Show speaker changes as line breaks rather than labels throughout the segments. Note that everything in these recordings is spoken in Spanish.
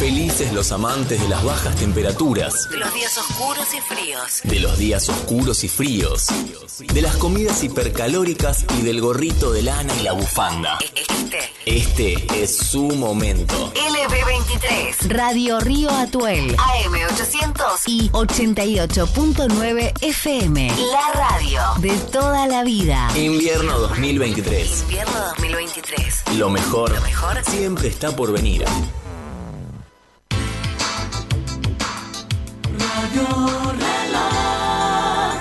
Felices los amantes de las bajas temperaturas,
de los días oscuros y fríos,
de los días oscuros y fríos, de las comidas hipercalóricas y del gorrito de lana y la bufanda. Este es su momento.
LB23, Radio Río Atuel, AM800 y 88.9 FM. La radio de toda la vida.
Invierno 2023.
Invierno 2023.
Lo mejor siempre está por venir.
Radio Reloj.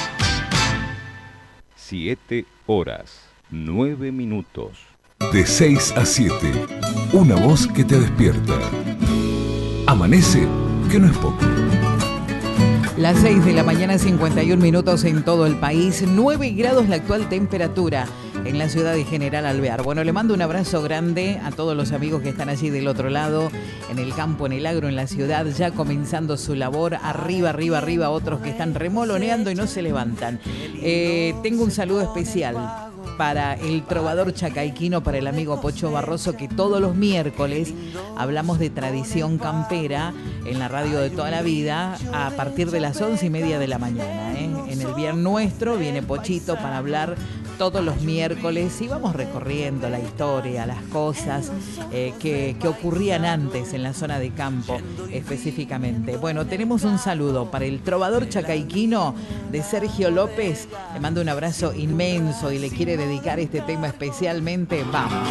7 horas, 9 minutos.
De 6 a 7, una voz que te despierta. Amanece, que no es poco.
Las 6 de la mañana, 51 minutos en todo el país, 9 grados la actual temperatura en la ciudad de General Alvear. Bueno, le mando un abrazo grande a todos los amigos que están allí del otro lado, en el campo, en el agro, en la ciudad, ya comenzando su labor, arriba, otros que están remoloneando y no se levantan. Tengo un saludo especial para el trovador chacaiquino, para el amigo Pocho Barroso, que todos los miércoles hablamos de tradición campera en la radio de toda la vida a partir de las 11:30 de la mañana. En el Viernes Nuestro viene Pochito para hablar todos los miércoles y vamos recorriendo la historia, las cosas que ocurrían antes en la zona de campo específicamente. Bueno, tenemos un saludo para el trovador chacaiquino de Sergio López. Le mando un abrazo inmenso y le quiere dedicar este tema especialmente. Vamos,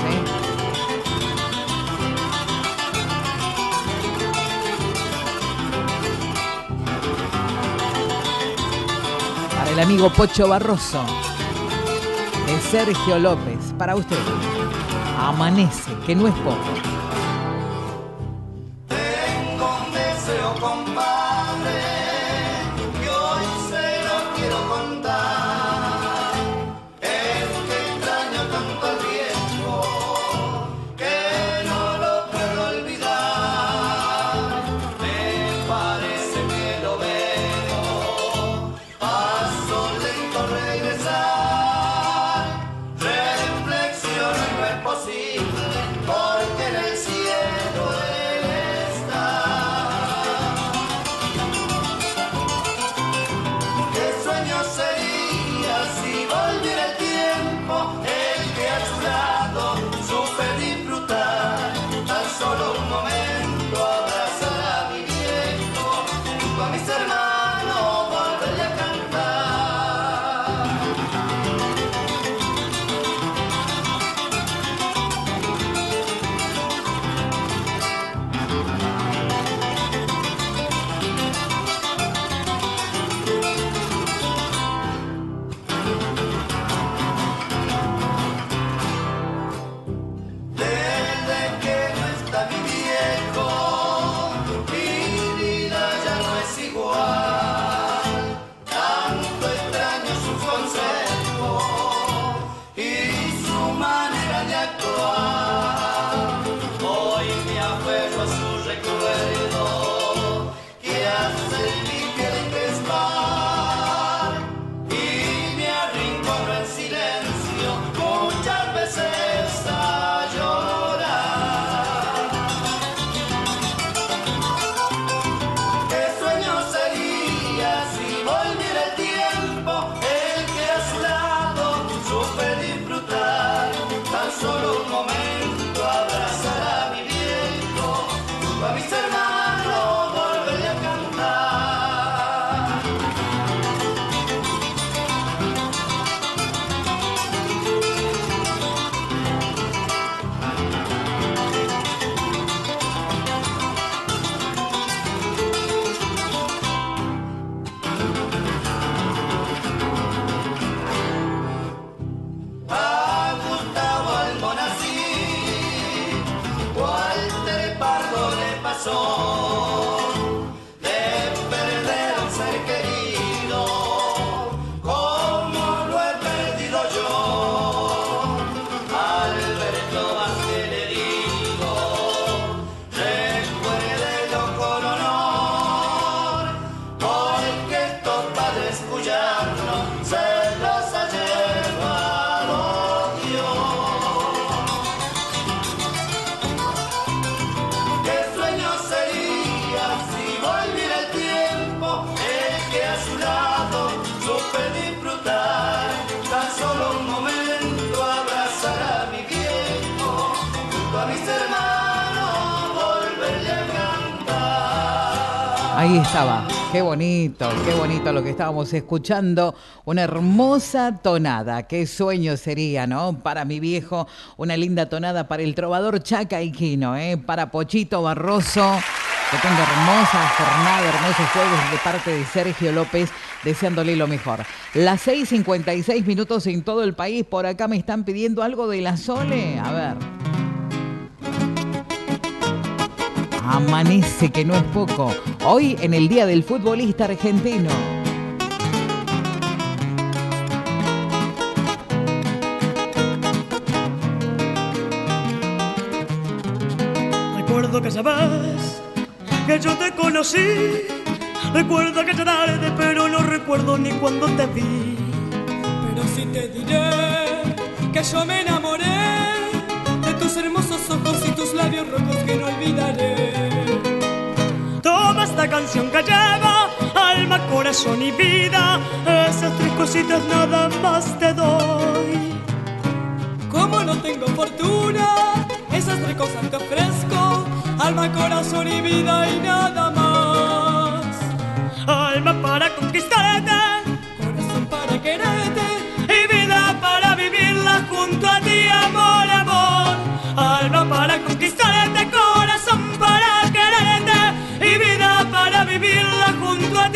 Para el amigo Pocho Barroso, de Sergio López, para usted. Amanece, que no es poco.
Tengo un deseo, compadre, que hoy se lo quiero contar. Es que extraño tanto al viejo que no lo puedo olvidar. Me parece que lo veo a su lento regresar. Porque en el cielo él está. Qué sueño sería si volviera el tiempo, el que a su lado supe disfrutar. Tan solo un momento abrazar a mi viejo, junto a mis hermanos volverle a cantar. Sueños
Ahí estaba, qué bonito lo que estábamos escuchando, una hermosa tonada, qué sueño sería, ¿no? Para mi viejo, una linda tonada para el trovador Chacaiquino, para Pochito Barroso, que tenga hermosa jornada, hermosos juegos de parte de Sergio López, deseándole lo mejor. Las 6:56 minutos en todo el país, por acá me están pidiendo algo de la Sole, a ver. Amanece, que no es poco. Hoy en el Día del Futbolista Argentino.
Recuerdo que sabes que yo te conocí. Recuerdo aquella tarde, pero no recuerdo ni cuándo te vi.
Pero sí te diré que yo me enamoré de tus hermosos ojos y tus labios rojos que no olvidaré.
Toda esta canción que lleva alma, corazón y vida, esas tres cositas nada más te doy.
Como no tengo fortuna, esas tres cosas te ofrezco, alma, corazón y vida y nada más.
Alma para conquistarte,
corazón para quererte
y vida para vivirla junto a ti, amor, amor. Alma para conquistarte, corazón para quererte y vida para vivirla junto a ti.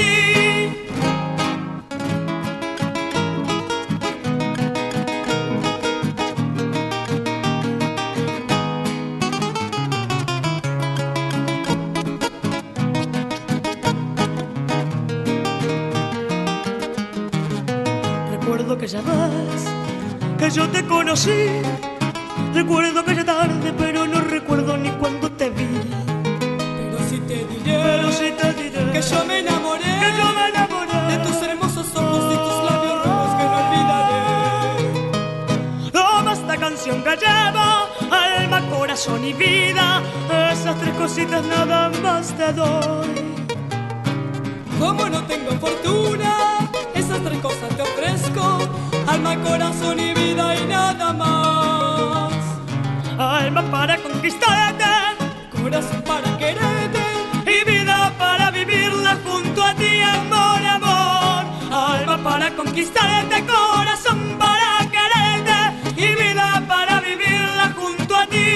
Recuerdo que ya ves que yo te conocí. Recuerdo que ya tarde, pero no recuerdo ni cuándo te vi.
Pero sí te diré que yo me enamoré de tus hermosos ojos y tus labios rojos que no olvidaré.
Toma esta canción que lleva alma, corazón y vida, esas tres cositas nada más te doy.
Como no tengo fortuna, esas tres cosas te ofrezco, alma, corazón y vida y nada más.
Alma para conquistarte,
corazón para quererte
y vida para vivirla junto a ti, amor, amor. Alma para conquistarte, corazón para quererte y vida para vivirla junto a ti.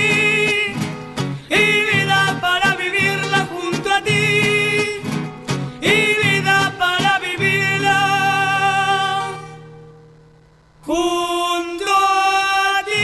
Y vida para vivirla junto a ti. Y vida para vivirla junto a ti.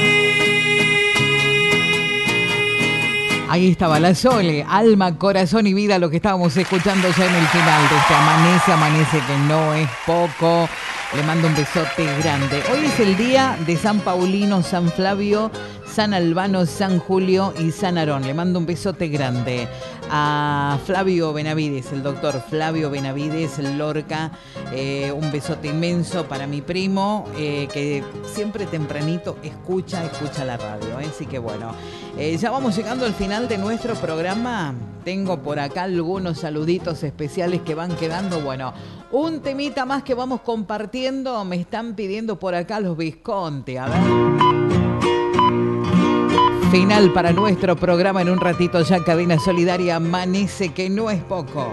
Ahí estaba la Sole, alma, corazón y vida, lo que estábamos escuchando ya en el final de este Amanece, que no es poco. Le mando un besote grande. Hoy es el día de San Paulino, San Flavio, San Albano, San Julio y San Aarón. Le mando un besote grande a Flavio Benavides, el doctor Flavio Benavides, Lorca. Un besote inmenso para mi primo, que siempre tempranito escucha la radio. Así que bueno, ya vamos llegando al final de nuestro programa. Tengo por acá algunos saluditos especiales que van quedando. Bueno, un temita más que vamos compartiendo. Me están pidiendo por acá los Visconti. A ver. Final para nuestro programa en un ratito ya. Cadena Solidaria, Amanece, que no es poco.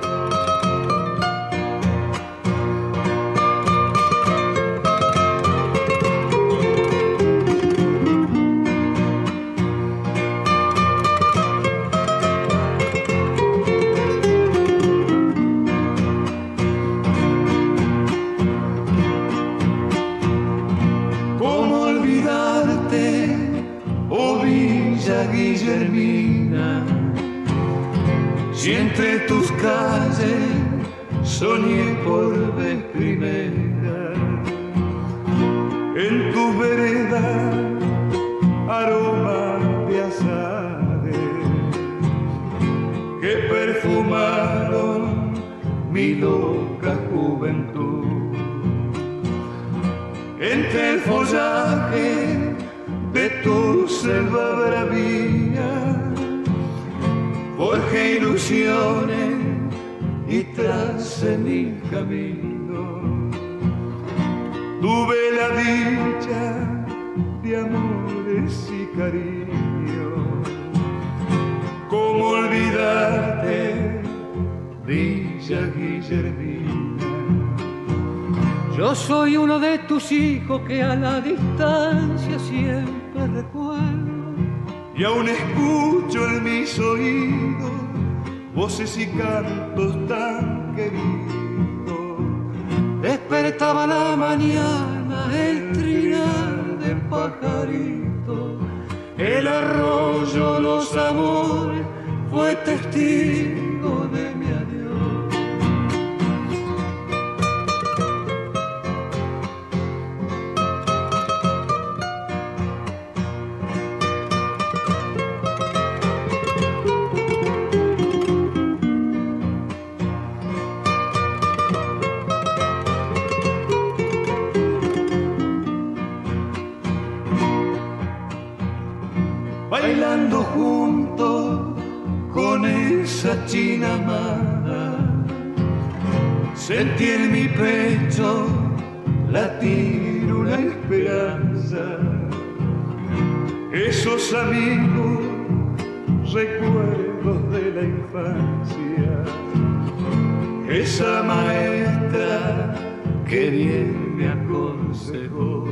Guillermina, si entre tus calles soñé por vez primera, en tu vereda aroma de azares que perfumaron mi loca juventud, entre el follaje de tu selva bravía, forjé ilusiones y tracé mi camino. Tuve la dicha de amores y cariño. ¿Cómo olvidarte, Villa Guillermina.
Yo soy uno de tus hijos que a la distancia siempre recuerdo.
Y aún escucho en mis oídos voces y cantos tan queridos.
Despertaba la mañana el trinar de pajarito. El arroyo, los amores, fue testigo de mi adiós.
Bailando juntos con esa china amada, sentí en mi pecho latir una esperanza. Esos amigos, recuerdos de la infancia, esa maestra que bien me aconsejó.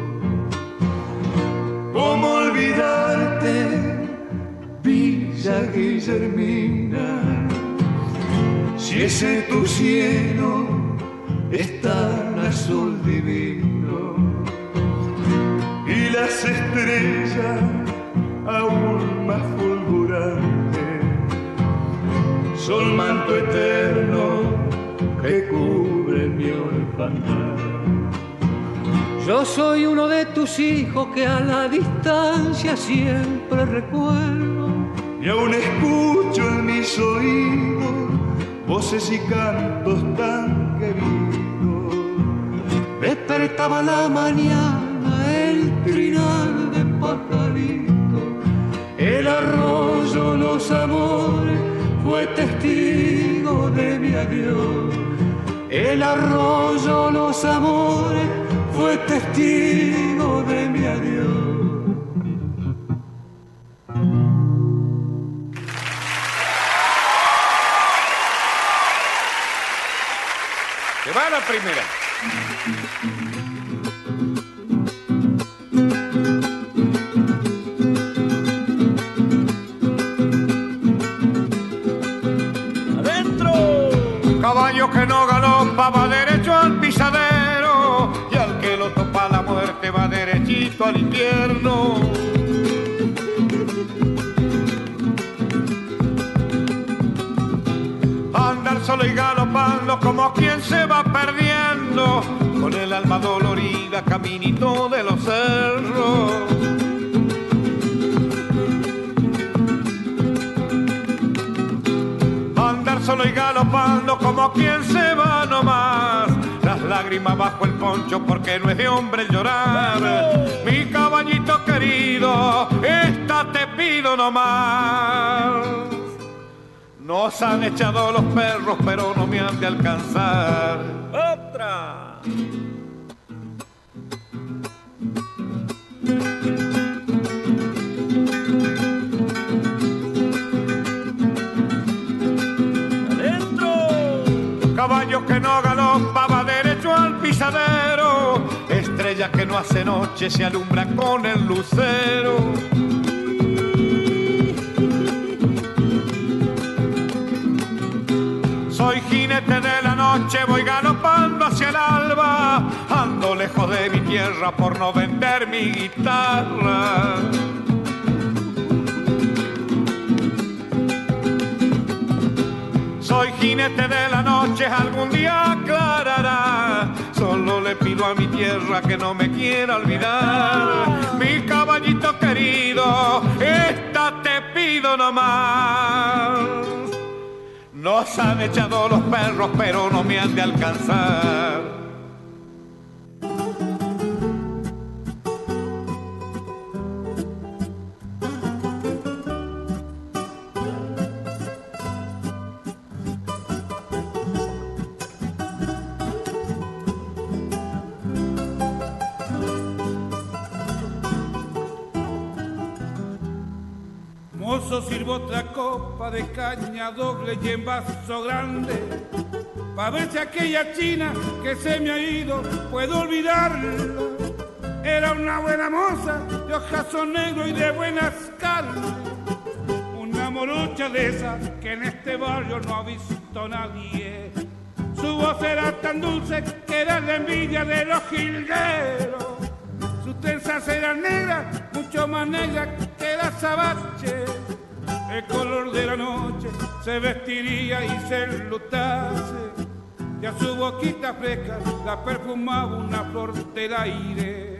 ¿Cómo olvidarte, Villa Guillermina, si ese tu cielo es tan azul divino y las estrellas aún más fulgurantes son manto eterno que cubre mi orfandad?
Yo soy uno de tus hijos que a la distancia siempre recuerdo.
Y aún escucho en mis oídos voces y cantos tan queridos.
Despertaba la mañana el trinar de pajarito. El arroyo, los amores, fue testigo de mi adiós. El arroyo, los amores, fue testigo de mi adiós.
Se va la primera.
¡Adentro!
Caballo que no galopa va derecho al pisadero, y al que lo topa la muerte va derechito al infierno. Andar solo y galopando como quien se va perdiendo, con el alma dolorida caminito de los cerros. Andar solo y galopando como quien se va nomás, las lágrimas bajo el poncho porque no es de hombre el llorar. Mi caballito querido, esta te pido nomás. Nos han echado los perros, pero no me han de alcanzar.
¡Otra! ¡Adentro!
Caballo que no galopa va derecho al pisadero, estrella que no hace noche se alumbra con el lucero. Soy jinete de la noche, voy galopando hacia el alba, ando lejos de mi tierra por no vender mi guitarra. Soy jinete de la noche, algún día aclarará, solo le pido a mi tierra que no me quiera olvidar. Mi caballito querido, esta te pido nomás. Nos han echado los perros, pero no me han de alcanzar.
mozo, sirvo otra copa de caña doble y en vaso grande, pa' ver si aquella china que se me ha ido puedo olvidarla. Era una buena moza, de ojazo negro y de buenas carnes, una morocha de esas que en este barrio no ha visto nadie. Su voz era tan dulce que era la envidia de los jilgueros. Sus trenzas eran negras, mucho más negras que la azabache. El color de la noche se vestiría y se enlutase, y a su boquita fresca la perfumaba una flor del aire.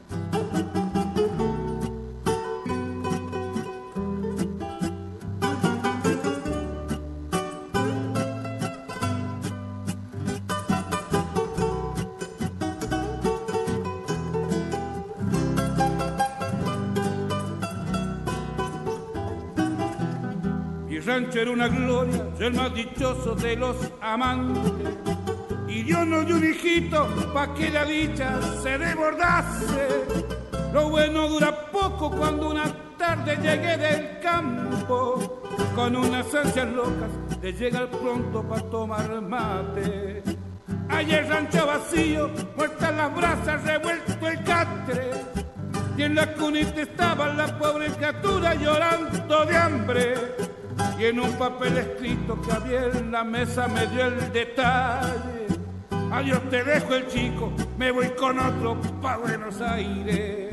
Rancho era una gloria, yo el más dichoso de los amantes, y yo no di un hijito pa' que la dicha se desbordase. Lo bueno dura poco cuando una tarde llegué del campo, con unas ansias locas de llegar pronto pa' tomar mate. Allá el rancho vacío, muertas las brasas, revuelto el catre, y en la cunita estaba la pobre criatura llorando de hambre. Y en un papel escrito que había en la mesa me dio el detalle: adiós te dejo el chico, me voy con otro pa' Buenos Aires.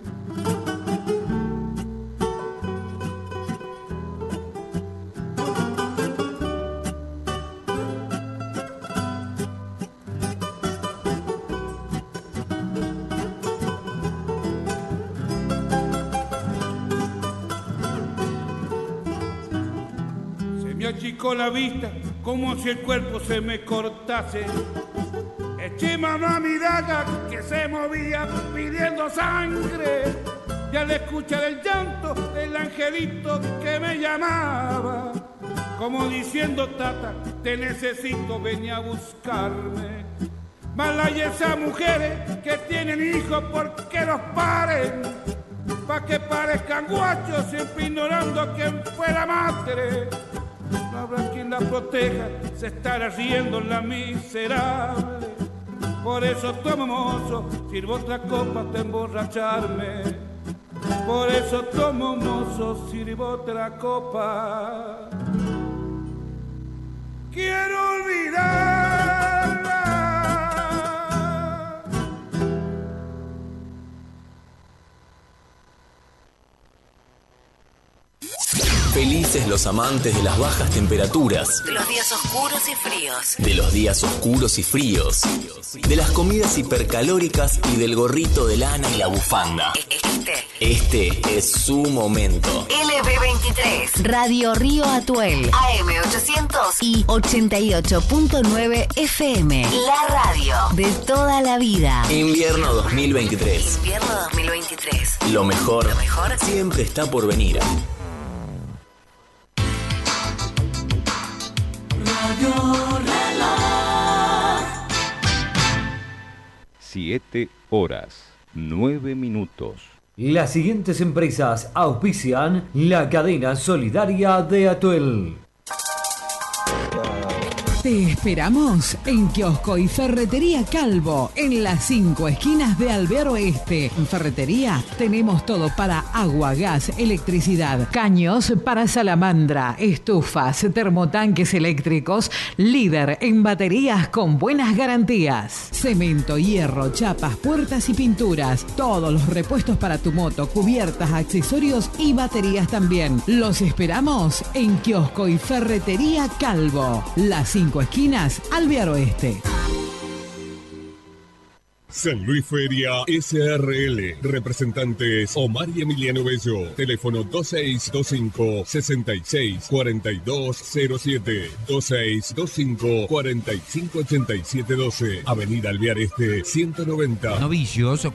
Achicó la vista como si el cuerpo se me cortase. Eché mano a mi daga que se movía pidiendo sangre, y al escuchar el llanto del angelito que me llamaba, como diciendo: tata, te necesito, ven a buscarme. Mala y esas mujeres que tienen hijos porque los paren, pa' que parezcan guachos, siempre ignorando a quién fue la madre. No habrá quien la proteja, se estará riendo la miserable. Por eso tomo, mozo, sirvo otra copa hasta emborracharme. Por eso tomo, mozo, sirvo otra copa. Quiero olvidarla.
Felices los amantes de las bajas temperaturas,
de los días oscuros y fríos,
de los días oscuros y fríos, de las comidas hipercalóricas y del gorrito de lana y la bufanda. Este es su momento.
LB23, Radio Río Atuel, AM800 y 88.9 FM. La radio de toda la vida.
Invierno 2023.
Invierno 2023.
Lo mejor siempre está por venir.
Reloj. 7 horas, 9 minutos.
Las siguientes empresas auspician la cadena solidaria de Atuel.
Te esperamos en Kiosco y Ferretería Calvo, en las 5 esquinas de Alvear Oeste. En Ferretería tenemos todo para agua, gas, electricidad, caños para salamandra, estufas, termotanques eléctricos, líder en baterías con buenas garantías. Cemento, hierro, chapas, puertas y pinturas. Todos los repuestos para tu moto, cubiertas, accesorios y baterías también. Los esperamos en Kiosco y Ferretería Calvo, las 5 esquinas, Alvear Oeste.
San Luis Feria SRL. Representantes Omar y Emiliano Bello. Teléfono 2625-664207. 2625-458712. Avenida Alvear Este 190.
Novillos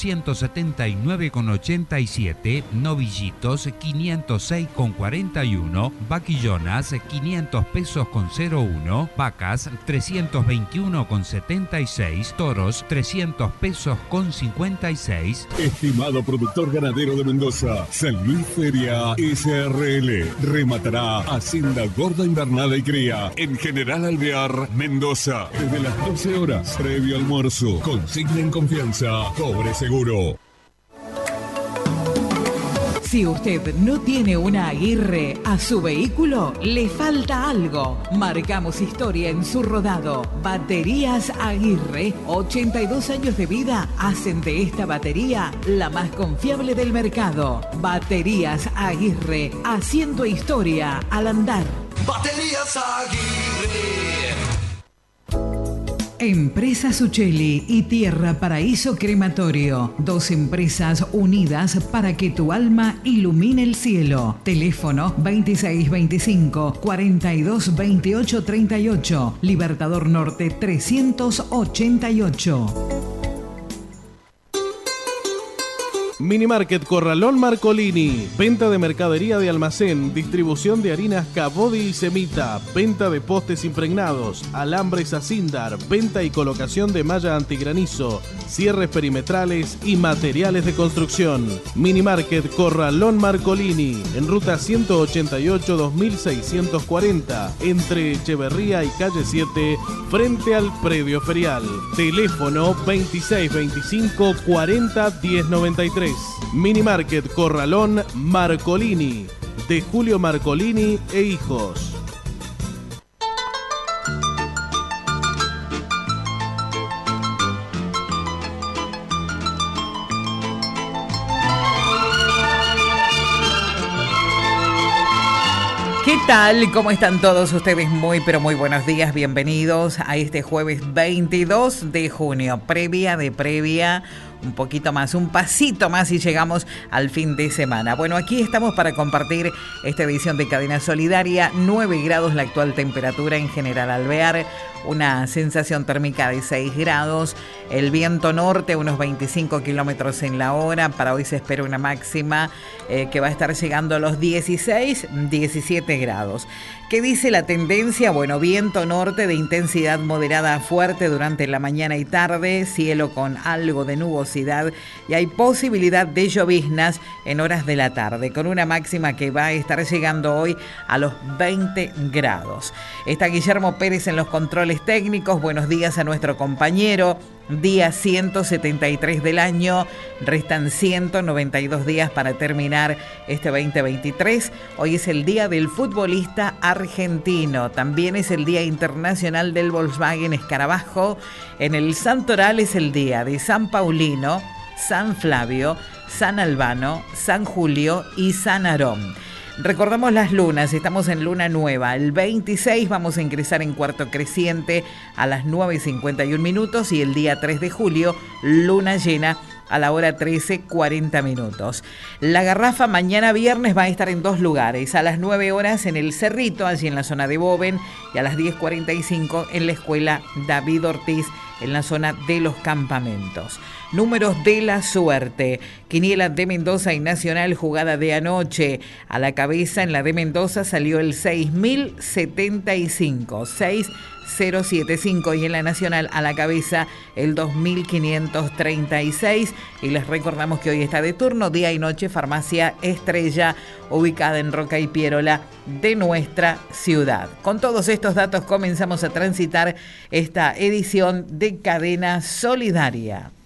479,87. Novillitos 506,41. Vaquillonas 500 pesos con 01. Vacas 321,76. Toros 300 500 pesos con 56.
Estimado productor ganadero de Mendoza, San Luis Feria SRL rematará Hacienda Gorda Invernada y Cría en General Alvear, Mendoza. Desde las 12 horas, previo almuerzo. Consigna en confianza, cobre seguro.
Si usted no tiene una Aguirre a su vehículo, le falta algo. Marcamos historia en su rodado. Baterías Aguirre, 82 años de vida, hacen de esta batería la más confiable del mercado. Baterías Aguirre, haciendo historia al andar.
Baterías Aguirre.
Empresa Sucheli y Tierra Paraíso Crematorio. 2 empresas unidas para que tu alma ilumine el cielo. Teléfono 2625 42 28 38. Libertador Norte 388.
Minimarket Corralón Marcolini, venta de mercadería de almacén, distribución de harinas Cabodi y Semita, venta de postes impregnados, alambres Asindar, venta y colocación de malla antigranizo, cierres perimetrales y materiales de construcción. Minimarket Corralón Marcolini, en ruta 188-2640, entre Echeverría y calle 7, frente al predio ferial. Teléfono 2625 40 1093. Minimarket Corralón Marcolini, de Julio Marcolini e Hijos.
¿Qué tal? ¿Cómo están todos ustedes? Muy, pero muy buenos días. Bienvenidos a este jueves 22 de junio. Previa de previa. Un poquito más, un pasito más y llegamos al fin de semana. Bueno, aquí estamos para compartir esta edición de Cadena Solidaria. 9 grados la actual temperatura en General Alvear. Una sensación térmica de 6 grados. El viento norte, unos 25 kilómetros en la hora. Para hoy se espera una máxima que va a estar llegando a los 16, 17 grados. ¿Qué dice la tendencia? Bueno, viento norte de intensidad moderada a fuerte durante la mañana y tarde, cielo con algo de nubosidad y hay posibilidad de lloviznas en horas de la tarde, con una máxima que va a estar llegando hoy a los 20 grados. Está Guillermo Pérez en los controles técnicos. Buenos días a nuestro compañero. Día 173 del año, restan 192 días para terminar este 2023. Hoy es el día del futbolista argentino, también es el Día Internacional del Volkswagen Escarabajo. En el Santoral es el día de San Paulino, San Flavio, San Albano, San Julio y San Aarón. Recordamos las lunas, estamos en luna nueva. El 26 vamos a ingresar en cuarto creciente a las 9:51 minutos y el día 3 de julio, luna llena a la hora 13:40. La garrafa mañana viernes va a estar en 2 lugares, a las 9 horas en el Cerrito, allí en la zona de Boven, y a las 10:45 en la escuela David Ortiz, en la zona de los campamentos. Números de la suerte. Quiniela de Mendoza y Nacional, jugada de anoche. A la cabeza en la de Mendoza salió el 6075, 6075, y en la Nacional a la cabeza el 2536. Y les recordamos que hoy está de turno Día y Noche Farmacia Estrella, ubicada en Roca y Pierola de nuestra ciudad. Con todos estos datos comenzamos a transitar esta edición de Cadena Solidaria.